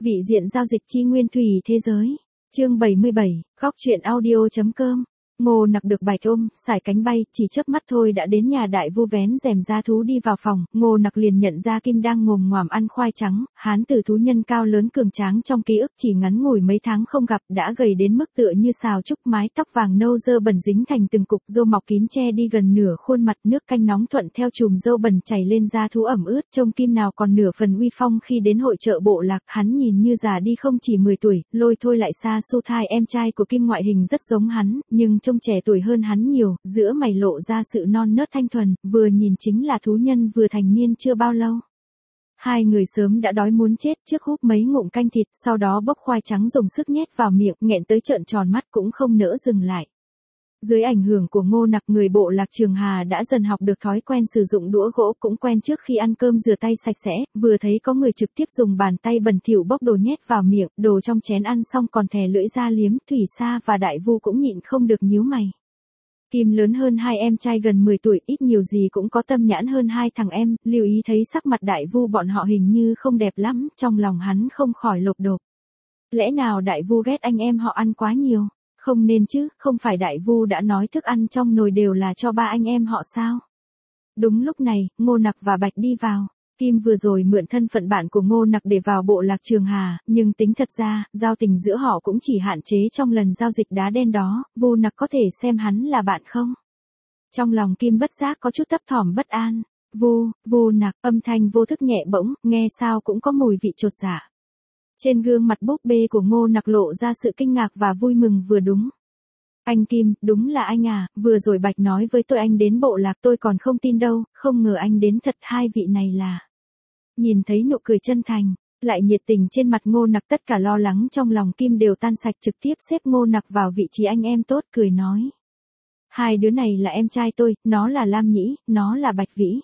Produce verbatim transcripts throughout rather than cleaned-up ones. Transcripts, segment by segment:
Vị diện giao dịch chi nguyên thủy thế giới. Chương bảy mươi bảy, góc truyện audio.com. Ngô Nặc được Bạch ôm, sải cánh bay, chỉ chớp mắt thôi đã đến nhà đại vu vén rèm ra thú đi vào phòng, Ngô Nặc liền nhận ra Kim đang ngồm ngoàm ăn khoai trắng, hán tử thú nhân cao lớn cường tráng trong ký ức chỉ ngắn ngủi mấy tháng không gặp đã gầy đến mức tựa như xào trúc, mái tóc vàng nâu dơ bẩn dính thành từng cục, râu mọc kín che đi gần nửa khuôn mặt, nước canh nóng thuận theo chùm râu bẩn chảy lên da thú ẩm ướt, trông Kim nào còn nửa phần uy phong khi đến hội chợ Bộ Lạc, hắn nhìn như già đi không chỉ mười tuổi, Lôi Thôi lại xa Su Thai em trai của Kim ngoại hình rất giống hắn, nhưng trông trẻ tuổi hơn hắn nhiều, giữa mày lộ ra sự non nớt thanh thuần, vừa nhìn chính là thú nhân vừa thành niên chưa bao lâu. Hai người sớm đã đói muốn chết, trước húp mấy ngụm canh thịt, sau đó bốc khoai trắng dùng sức nhét vào miệng, nghẹn tới trợn tròn mắt cũng không nỡ dừng lại. Dưới ảnh hưởng của Ngô Nặc, người Bộ Lạc Trường Hà đã dần học được thói quen sử dụng đũa gỗ, cũng quen trước khi ăn cơm rửa tay sạch sẽ, vừa thấy có người trực tiếp dùng bàn tay bẩn thỉu bốc đồ nhét vào miệng, đồ trong chén ăn xong còn thè lưỡi ra liếm, Thủy Sa và Đại Vu cũng nhịn không được nhíu mày. Kim lớn hơn hai em trai gần mười tuổi, ít nhiều gì cũng có tâm nhãn hơn hai thằng em, lưu ý thấy sắc mặt Đại Vu bọn họ hình như không đẹp lắm, trong lòng hắn không khỏi lột đột. Lẽ nào Đại Vu ghét anh em họ ăn quá nhiều? Không nên chứ, không phải Đại Vu đã nói thức ăn trong nồi đều là cho ba anh em họ sao? Đúng lúc này, Ngô Nặc và Bạch đi vào. Kim vừa rồi mượn thân phận bạn của Ngô Nặc để vào Bộ Lạc Trường Hà, nhưng tính thật ra, giao tình giữa họ cũng chỉ hạn chế trong lần giao dịch đá đen đó, Vu Nặc có thể xem hắn là bạn không? Trong lòng Kim bất giác có chút thấp thỏm bất an. Vu, Vu Nặc, âm thanh vô thức nhẹ bỗng, nghe sao cũng có mùi vị chột dạ. Trên gương mặt búp bê của Ngô Nặc lộ ra sự kinh ngạc và vui mừng vừa đúng. Anh Kim, đúng là anh à, vừa rồi Bạch nói với tôi anh đến Bộ Lạc tôi còn không tin đâu, không ngờ anh đến thật, hai vị này là. Nhìn thấy nụ cười chân thành, lại nhiệt tình trên mặt Ngô Nặc, tất cả lo lắng trong lòng Kim đều tan sạch, trực tiếp xếp Ngô Nặc vào vị trí anh em tốt, cười nói. Hai đứa này là em trai tôi, nó là Lam Nhĩ, nó là Bạch Vĩ.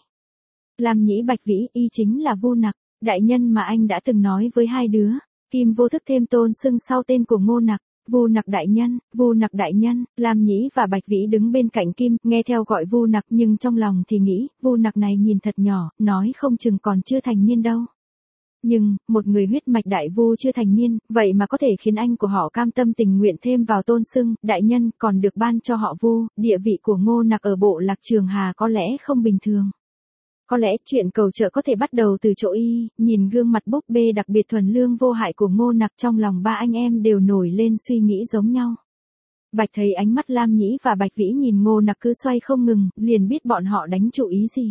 Lam Nhĩ Bạch Vĩ y chính là Vu Nặc, đại nhân mà anh đã từng nói với hai đứa. Kim vô thức thêm tôn xưng sau tên của Ngô Nặc. Vu Nặc đại nhân, Vu Nặc đại nhân, Lam Nhĩ và Bạch Vĩ đứng bên cạnh Kim, nghe theo gọi Vu Nặc nhưng trong lòng thì nghĩ, Vu Nặc này nhìn thật nhỏ, nói không chừng còn chưa thành niên đâu. Nhưng, một người huyết mạch đại vu chưa thành niên, vậy mà có thể khiến anh của họ cam tâm tình nguyện thêm vào tôn xưng, đại nhân, còn được ban cho họ Vu, địa vị của Ngô Nặc ở Bộ Lạc Trường Hà có lẽ không bình thường. Có lẽ chuyện cầu trợ có thể bắt đầu từ chỗ y, nhìn gương mặt búp bê đặc biệt thuần lương vô hại của Ngô Nặc, trong lòng ba anh em đều nổi lên suy nghĩ giống nhau. Bạch thấy ánh mắt Lam Nhĩ và Bạch Vĩ nhìn Ngô Nặc cứ xoay không ngừng, liền biết bọn họ đánh chủ ý gì.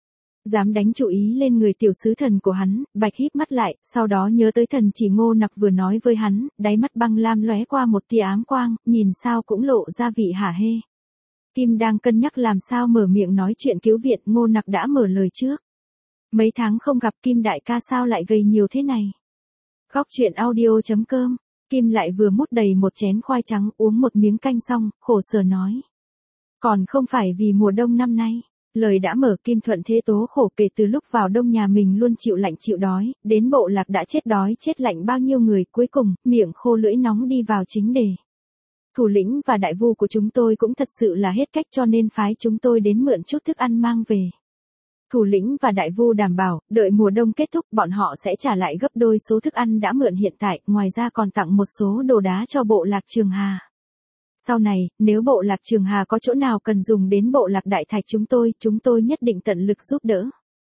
Dám đánh chủ ý lên người tiểu sứ thần của hắn, Bạch híp mắt lại, sau đó nhớ tới thần chỉ Ngô Nặc vừa nói với hắn, đáy mắt băng lam lóe qua một tia ám quang, nhìn sao cũng lộ ra vị hả hê. Kim đang cân nhắc làm sao mở miệng nói chuyện cứu viện, Ngô Nặc đã mở lời trước. Mấy tháng không gặp Kim đại ca sao lại gầy nhiều thế này? Góc truyện audio.com. Kim lại vừa múc đầy một chén khoai trắng, uống một miếng canh xong, khổ sở nói. Còn không phải vì mùa đông năm nay. Lời đã mở, Kim thuận thế tố khổ kể từ lúc vào đông nhà mình luôn chịu lạnh chịu đói, đến Bộ Lạc đã chết đói chết lạnh bao nhiêu người, cuối cùng, miệng khô lưỡi nóng đi vào chính đề. Thủ lĩnh và đại vu của chúng tôi cũng thật sự là hết cách cho nên phái chúng tôi đến mượn chút thức ăn mang về. Thủ lĩnh và đại vu đảm bảo, đợi mùa đông kết thúc bọn họ sẽ trả lại gấp đôi số thức ăn đã mượn hiện tại, ngoài ra còn tặng một số đồ đá cho Bộ Lạc Trường Hà. Sau này, nếu Bộ Lạc Trường Hà có chỗ nào cần dùng đến Bộ Lạc Đại Thạch chúng tôi, chúng tôi nhất định tận lực giúp đỡ.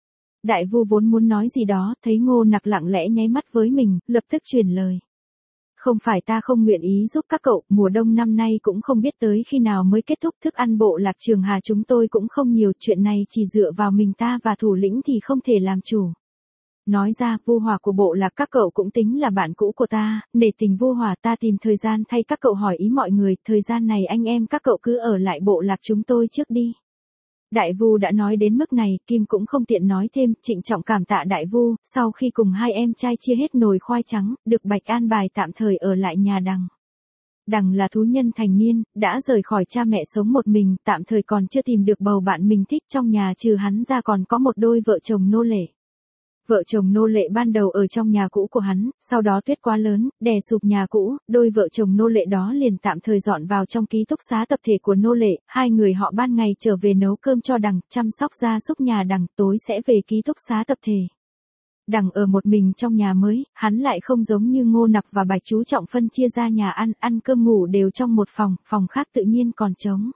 Đại vu vốn muốn nói gì đó, thấy Ngô Nặc lặng lẽ nháy mắt với mình, lập tức truyền lời. Không phải ta không nguyện ý giúp các cậu, mùa đông năm nay cũng không biết tới khi nào mới kết thúc, thức ăn Bộ Lạc Trường Hà chúng tôi cũng không nhiều, chuyện này chỉ dựa vào mình ta và thủ lĩnh thì không thể làm chủ. Nói ra, Vu Hòa của Bộ Lạc các cậu cũng tính là bạn cũ của ta, nể tình Vu Hòa ta tìm thời gian thay các cậu hỏi ý mọi người, thời gian này anh em các cậu cứ ở lại Bộ Lạc chúng tôi trước đi. Đại Vu đã nói đến mức này, Kim cũng không tiện nói thêm, trịnh trọng cảm tạ Đại Vu, sau khi cùng hai em trai chia hết nồi khoai trắng, được Bạch an bài tạm thời ở lại nhà Đằng. Đằng là thú nhân thành niên, đã rời khỏi cha mẹ sống một mình, tạm thời còn chưa tìm được bầu bạn mình thích, trong nhà trừ hắn ra còn có một đôi vợ chồng nô lệ. Vợ chồng nô lệ ban đầu ở trong nhà cũ của hắn, sau đó tuyết quá lớn, đè sụp nhà cũ, đôi vợ chồng nô lệ đó liền tạm thời dọn vào trong ký túc xá tập thể của nô lệ, hai người họ ban ngày trở về nấu cơm cho Đằng, chăm sóc gia súc nhà Đằng, tối sẽ về ký túc xá tập thể. Đằng ở một mình trong nhà mới, hắn lại không giống như Ngô Nặc và Bạch chú trọng phân chia ra nhà ăn, ăn cơm ngủ đều trong một phòng, phòng khác tự nhiên còn trống.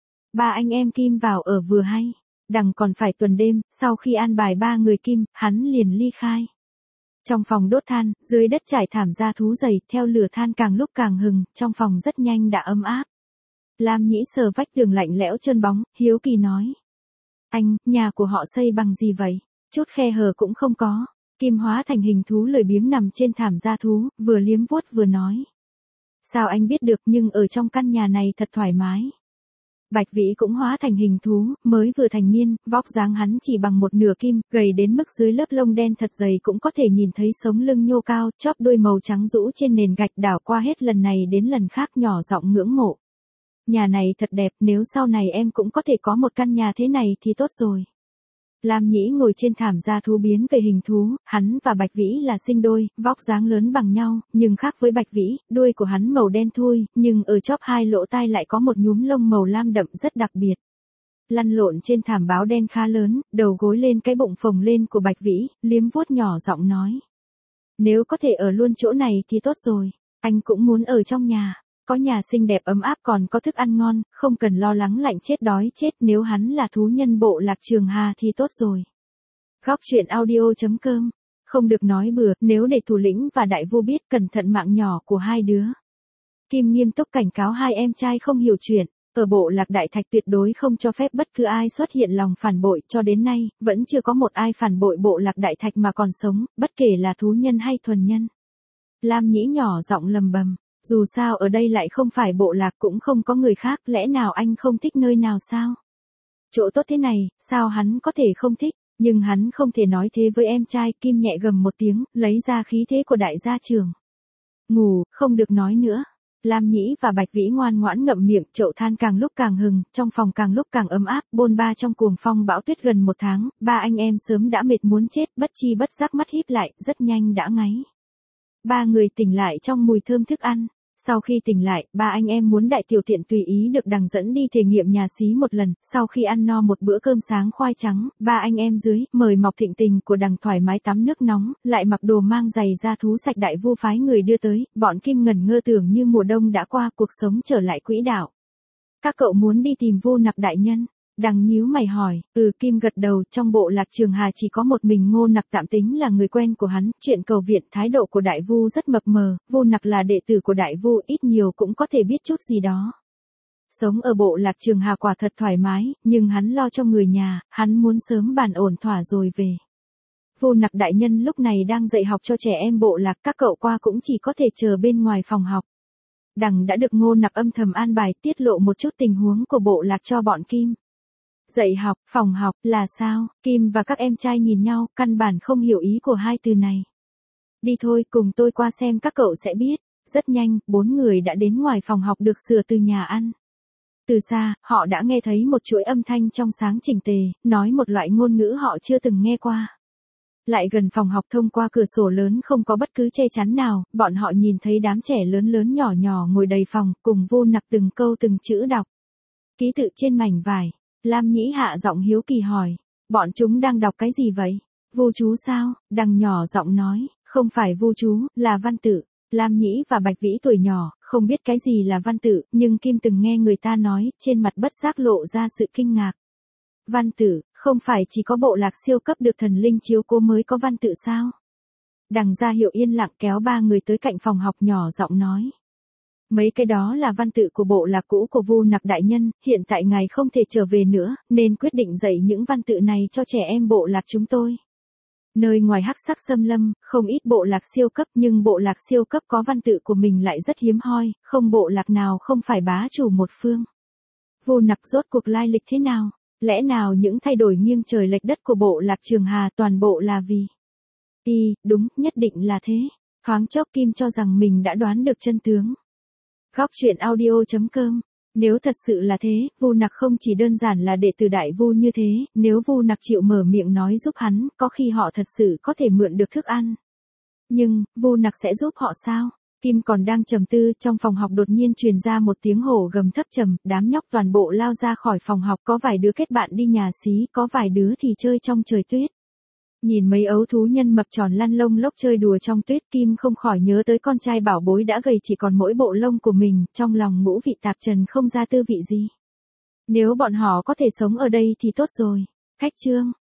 Ba anh em Kim vào ở vừa hay. Đằng còn phải tuần đêm, sau khi an bài ba người Kim, hắn liền ly khai. Trong phòng đốt than, dưới đất trải thảm da thú dày, theo lửa than càng lúc càng hừng, trong phòng rất nhanh đã ấm áp. Lam Nhĩ sờ vách tường lạnh lẽo trơn bóng, hiếu kỳ nói. Anh, nhà của họ xây bằng gì vậy? Chút khe hở cũng không có. Kim hóa thành hình thú lười biếng nằm trên thảm da thú, vừa liếm vuốt vừa nói. Sao anh biết được, nhưng ở trong căn nhà này thật thoải mái. Bạch Vĩ cũng hóa thành hình thú, mới vừa thành niên, vóc dáng hắn chỉ bằng một nửa Kim, gầy đến mức dưới lớp lông đen thật dày cũng có thể nhìn thấy sống lưng nhô cao, chóp đuôi màu trắng rũ trên nền gạch, đảo qua hết lần này đến lần khác nhỏ giọng ngưỡng mộ. Nhà này thật đẹp, nếu sau này em cũng có thể có một căn nhà thế này thì tốt rồi. Lam Nhĩ ngồi trên thảm da thú biến về hình thú, hắn và Bạch Vĩ là sinh đôi, vóc dáng lớn bằng nhau, nhưng khác với Bạch Vĩ, đuôi của hắn màu đen thui, nhưng ở chóp hai lỗ tai lại có một nhúm lông màu lam đậm rất đặc biệt. Lăn lộn trên thảm báo đen khá lớn, đầu gối lên cái bụng phồng lên của Bạch Vĩ, liếm vuốt nhỏ giọng nói. Nếu có thể ở luôn chỗ này thì tốt rồi, anh cũng muốn ở trong nhà. Có nhà xinh đẹp ấm áp còn có thức ăn ngon, không cần lo lắng lạnh chết đói chết, nếu hắn là thú nhân bộ lạc Trường Hà thì tốt rồi. Góc truyện audio chấm com. Không được nói bừa, nếu để thủ lĩnh và đại vu biết, cẩn thận mạng nhỏ của hai đứa. Kim nghiêm túc cảnh cáo hai em trai không hiểu chuyện, ở bộ lạc Đại Thạch tuyệt đối không cho phép bất cứ ai xuất hiện lòng phản bội, cho đến nay, vẫn chưa có một ai phản bội bộ lạc Đại Thạch mà còn sống, bất kể là thú nhân hay thuần nhân. Lam Nhĩ nhỏ giọng lầm bầm. Dù sao ở đây lại không phải bộ lạc, cũng không có người khác, lẽ nào anh không thích nơi nào sao? Chỗ tốt thế này, sao hắn có thể không thích, nhưng hắn không thể nói thế với em trai. Kim nhẹ gầm một tiếng, lấy ra khí thế của đại gia trưởng. Ngủ, không được nói nữa. Lam Nhĩ và Bạch Vĩ ngoan ngoãn ngậm miệng, chậu than càng lúc càng hừng, trong phòng càng lúc càng ấm áp, bôn ba trong cuồng phong bão tuyết gần một tháng, ba anh em sớm đã mệt muốn chết, bất chi bất giác mắt híp lại, rất nhanh đã ngáy. Ba người tỉnh lại trong mùi thơm thức ăn. Sau khi tỉnh lại, ba anh em muốn đại tiểu tiện tùy ý được Đằng dẫn đi thể nghiệm nhà xí một lần. Sau khi ăn no một bữa cơm sáng khoai trắng, ba anh em dưới mời Mọc Thịnh Tình của Đằng thoải mái tắm nước nóng, lại mặc đồ mang giày da thú sạch đại vu phái người đưa tới. Bọn Kim ngẩn ngơ tưởng như mùa đông đã qua, cuộc sống trở lại quỹ đạo. Các cậu muốn đi tìm Vu Nặc đại nhân? Đằng nhíu mày hỏi. Ừ, Kim gật đầu. Trong bộ lạc Trường Hà chỉ có một mình Ngô Nặc tạm tính là người quen của hắn. Chuyện cầu viện, thái độ của đại vu rất mập mờ. Vu Nặc là đệ tử của đại vu, ít nhiều cũng có thể biết chút gì đó. Sống ở bộ lạc Trường Hà quả thật thoải mái, nhưng hắn lo cho người nhà, hắn muốn sớm bàn ổn thỏa rồi về. Vu Nặc đại nhân lúc này đang dạy học cho trẻ em bộ lạc, các cậu qua cũng chỉ có thể chờ bên ngoài phòng học. Đằng đã được Ngô Nặc âm thầm an bài, tiết lộ một chút tình huống của bộ lạc cho bọn Kim. Dạy học, phòng học, là sao? Kim và các em trai nhìn nhau, căn bản không hiểu ý của hai từ này. Đi thôi, cùng tôi qua xem, các cậu sẽ biết. Rất nhanh, bốn người đã đến ngoài phòng học được sửa từ nhà ăn. Từ xa, họ đã nghe thấy một chuỗi âm thanh trong sáng chỉnh tề, nói một loại ngôn ngữ họ chưa từng nghe qua. Lại gần phòng học, thông qua cửa sổ lớn không có bất cứ che chắn nào, bọn họ nhìn thấy đám trẻ lớn lớn nhỏ nhỏ ngồi đầy phòng, cùng Vu Nặc từng câu từng chữ đọc. Ký tự trên mảnh vải. Lam Nhĩ hạ giọng hiếu kỳ hỏi, bọn chúng đang đọc cái gì vậy? Vu chú sao? Đằng nhỏ giọng nói, không phải vu chú, là văn tự. Lam Nhĩ và Bạch Vĩ tuổi nhỏ, không biết cái gì là văn tự, nhưng Kim từng nghe người ta nói, trên mặt bất giác lộ ra sự kinh ngạc. Văn tự, không phải chỉ có bộ lạc siêu cấp được thần linh chiếu cố mới có văn tự sao? Đằng ra hiệu yên lặng kéo ba người tới cạnh phòng học, nhỏ giọng nói. Mấy cái đó là văn tự của bộ lạc cũ của Vu Nặc đại nhân, hiện tại ngài không thể trở về nữa, nên quyết định dạy những văn tự này cho trẻ em bộ lạc chúng tôi. Nơi ngoài hắc sắc xâm lâm, không ít bộ lạc siêu cấp, nhưng bộ lạc siêu cấp có văn tự của mình lại rất hiếm hoi, không bộ lạc nào không phải bá chủ một phương. Vu Nặc rốt cuộc lai lịch thế nào? Lẽ nào những thay đổi nghiêng trời lệch đất của bộ lạc Trường Hà toàn bộ là vì... Y, đúng, nhất định là thế. Thoáng chốc Kim cho rằng mình đã đoán được chân tướng. Góc truyện audio chấm com. Nếu thật sự là thế, Vu Nặc không chỉ đơn giản là đệ tử đại vu như thế, nếu Vu Nặc chịu mở miệng nói giúp hắn, có khi họ thật sự có thể mượn được thức ăn. Nhưng, Vu Nặc sẽ giúp họ sao? Kim còn đang trầm tư, trong phòng học đột nhiên truyền ra một tiếng hổ gầm thấp trầm, đám nhóc toàn bộ lao ra khỏi phòng học, có vài đứa kết bạn đi nhà xí, có vài đứa thì chơi trong trời tuyết. Nhìn mấy ấu thú nhân mập tròn lăn lông lốc chơi đùa trong tuyết, Kim không khỏi nhớ tới con trai bảo bối đã gầy chỉ còn mỗi bộ lông của mình, trong lòng ngũ vị tạp trần không ra tư vị gì. Nếu bọn họ có thể sống ở đây thì tốt rồi. Khách chương